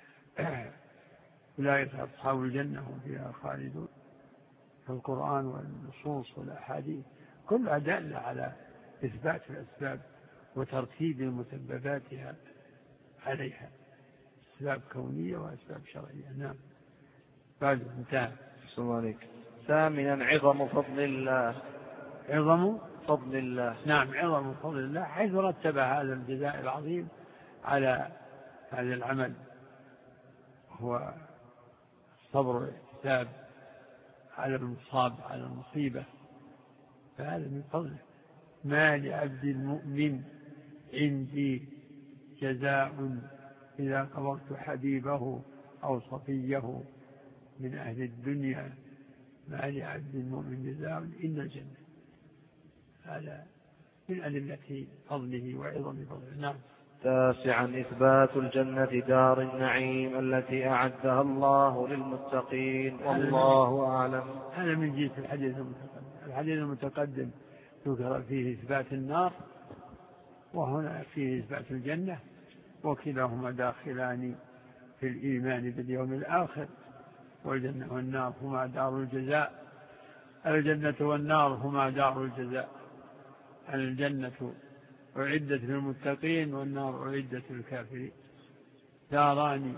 أولئك أصحاب الجنة هم فيها خالدون. في القرآن والنصوص والأحاديث كلها دالة على إثبات الأسباب وترتيب مسبباتها عليها، أسباب كونية وأسباب شرعية. نعم. بعد انتهى. صلى الله عليك. ثامنا عظم فضل الله. عظم فضل الله. نعم، عظم فضل الله حيث رتب هذا الجزاء العظيم على هذا العمل، هو الصبر والاحتساب على المصاب على المصيبة، فهذا من فضله. ما لعبد المؤمن عندي جزاء إذا قبضت حبيبه أو صفيه من أهل الدنيا، ما لعبد المؤمن جزاء إلا الجنة. هذا من أدلة فضله وعظم فضله. نعم. تاسعا إثبات الجنة دار النعيم التي أعدها الله للمتقين، والله أعلم. هذا من جنس الحديث المتقدم. الحديث المتقدم ذكر فيه إثبات النار، وهنا فيه إثبات الجنة، وكلاهما داخلان في الإيمان باليوم الآخر. والجنة والنار هما دار الجزاء. الجنة والنار هما دار الجزاء. الجنة أعدت للمتقين والنار أعدت للكافرين، داران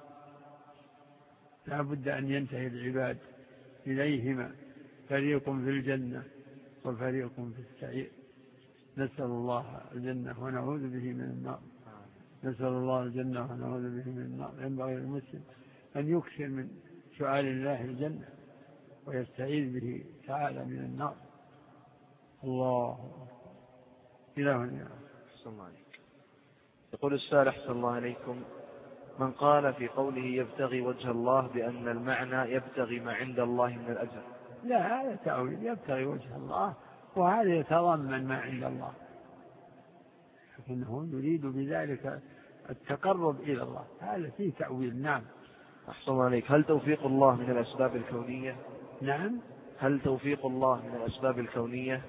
لا بد أن ينتهي العباد إليهما، فريق في الجنة وفريق في السعير. نسأل الله الجنة ونعوذ به من النار. نسأل الله الجنة ونعوذ به من النار. ينبغي للمسلم أن يكثر من سؤال الله الجنة ويستعيذ به تعالى من النار. الله إلى هنا. يقول السائل أحسن الله عليكم: من قال في قوله يبتغي وجه الله بأن المعنى يبتغي ما عند الله من الأجر؟ لا، هذا تأويل. يبتغي وجه الله وهذا يتضمن ما عند الله، لكنه يريد بذلك التقرب إلى الله، هذا فيه تأويل. نعم. أحسن الله عليك. هل توفيق الله من الأسباب الكونية؟ نعم. هل توفيق الله من الأسباب الكونية؟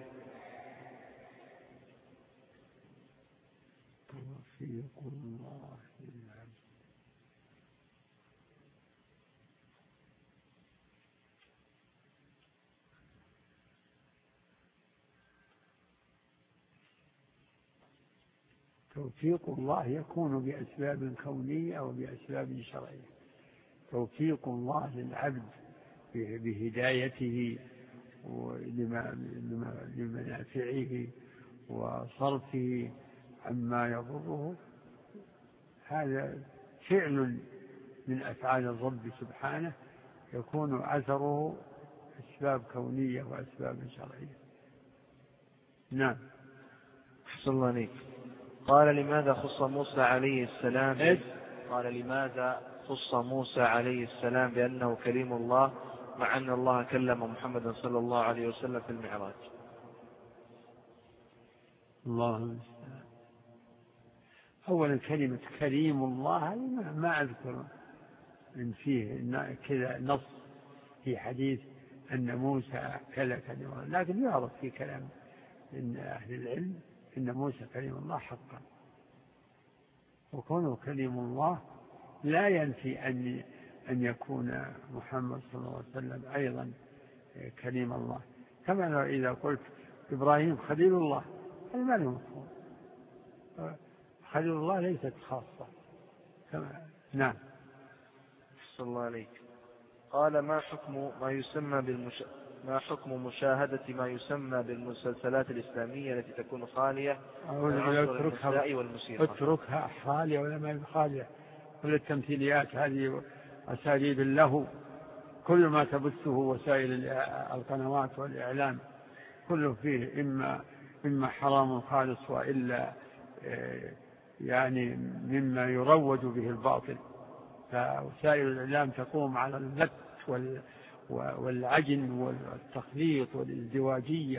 توفيق الله للعبد. توفيق الله يكون بأسباب كونية وبأسباب شرعية. توفيق الله للعبد بهدايته لمنافعه وصرفه عما يضره، هذا فعل من أفعال الرب سبحانه يكون أثره أسباب كونية وأسباب شرعية. نعم. أحسن الله عليك. قال: لماذا خص موسى عليه السلام إيه؟ قال: لماذا خص موسى عليه السلام بأنه كليم الله مع أن الله كلم محمد صلى الله عليه وسلم في المعراج؟ الله المستعان. أولا كلمة كريم الله ما أذكر إن فيه كذا نص في حديث أن موسى كلا كلم الله، لكن يعرف في كلام إن أهل العلم إن موسى كلم الله حقا، وكونه كلم الله لا ينفي أن أن يكون محمد صلى الله عليه وسلم أيضا كلم الله، كما لو إذا قلت إبراهيم خليل الله، هذا ما له مفهوم. خليل الله ليست خاصة كما. نعم. صلى الله عليك. قال: ما حكم ما يسمى بالمش... ما حكم مشاهدة ما يسمى بالمسلسلات الإسلامية التي تكون خالية من عنصر النساء والموسيقى؟ اتركها خالية ولا ما خالية. كل التمثيليات هذه أساليب له، كل ما تبثه وسائل القنوات والإعلام كله فيه إما إما حرام خالص وإلا يعني مما يروج به الباطل. فوسائل الإعلام تقوم على النت والعجن والتخليط والازدواجية،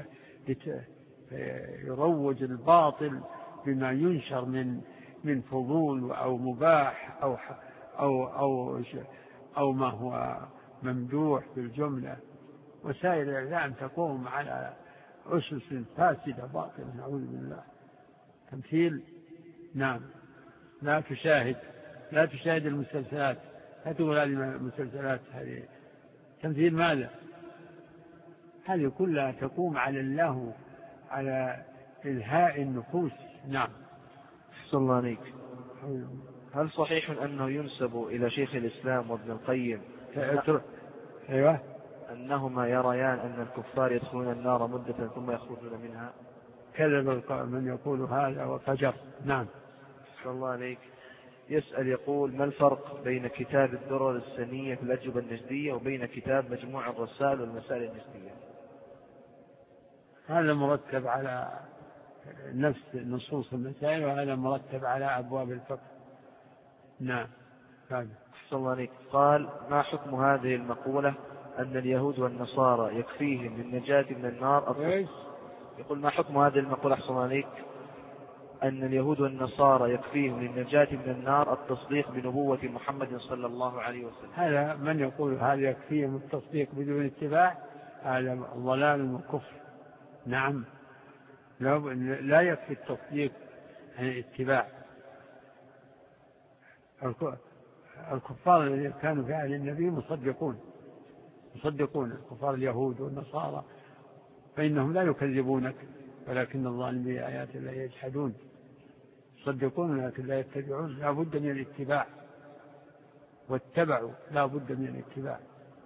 يروج الباطل بما ينشر من من فضول أو مباح أو أو أو أو ما هو ممدوح بالجملة. وسائل الإعلام تقوم على أسس فاسدة باطلة، نعوذ بالله. تمثيل. نعم. لا تشاهد لا تشاهد المسلسلات، لا تقول هذه المسلسلات هذه تمثيل ماذا؟ هذه كلها تقوم على الله، على إلهاء النفوس نعم. أحسن الله عليك. هل صحيح أنه ينسب إلى شيخ الإسلام وابن القيم أيوة أنهما يريان أن الكفار يدخلون النار مدة ثم يخرجون منها؟ كذب من يقول هذا وفجر. نعم. أحسن الله عليك. يسأل يقول: ما الفرق بين كتاب الدرر السنية في الأجوبة النجدية وبين كتاب مجموع الرسائل والمسائل النجدية؟ هذا مرتب على نفس نصوص المسائل وهذا مرتب على أبواب الفقه. نعم. أحسن الله عليك. قال: ما حكم هذه المقولة أن اليهود والنصارى يكفيهم للنجاة من النار التصديق؟ يقول: ما حكم هذه المقولة أحسن الله عليك أن اليهود والنصارى يكفيهم للنجاة من النار التصديق بنبوة محمد صلى الله عليه وسلم؟ هذا من يقول هذا يكفيهم التصديق بدون اتباع هذا ضلال وكفر. نعم. لا يكفي التصديق عن الاتباع. الكفار الذين كانوا في عهد النبي مصدقون مصدقون الكفار اليهود والنصارى فإنهم لا يكذبونك ولكن الظالمين بآيات الله يجحدون. يصدقون لكن لا يتبعون. لا بد من الاتباع واتبعوا لا بد من الاتباع.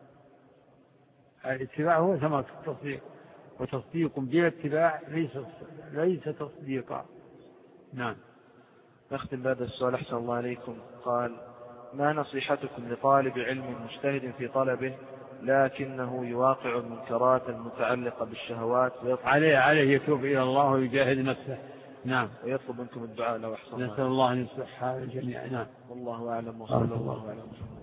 الاتباع هو ثمرة التصديق وتصديق بلا اتباع ليس ليس تصديقا. نعم. نختم بهذا السؤال أحسن الله عليكم. قال: ما نصيحتكم لطالب علم مجتهد في طلبه لكنه يواقع المنكرات المتعلقة بالشهوات عليه عليه يتوب إلى الله ويجاهد نفسه. نعم. ويطلب منكم الدعاء له أحسن الله. نسأل الله أن يصلح حال الجميع. نعم. والله أعلم وصلى الله على محمد.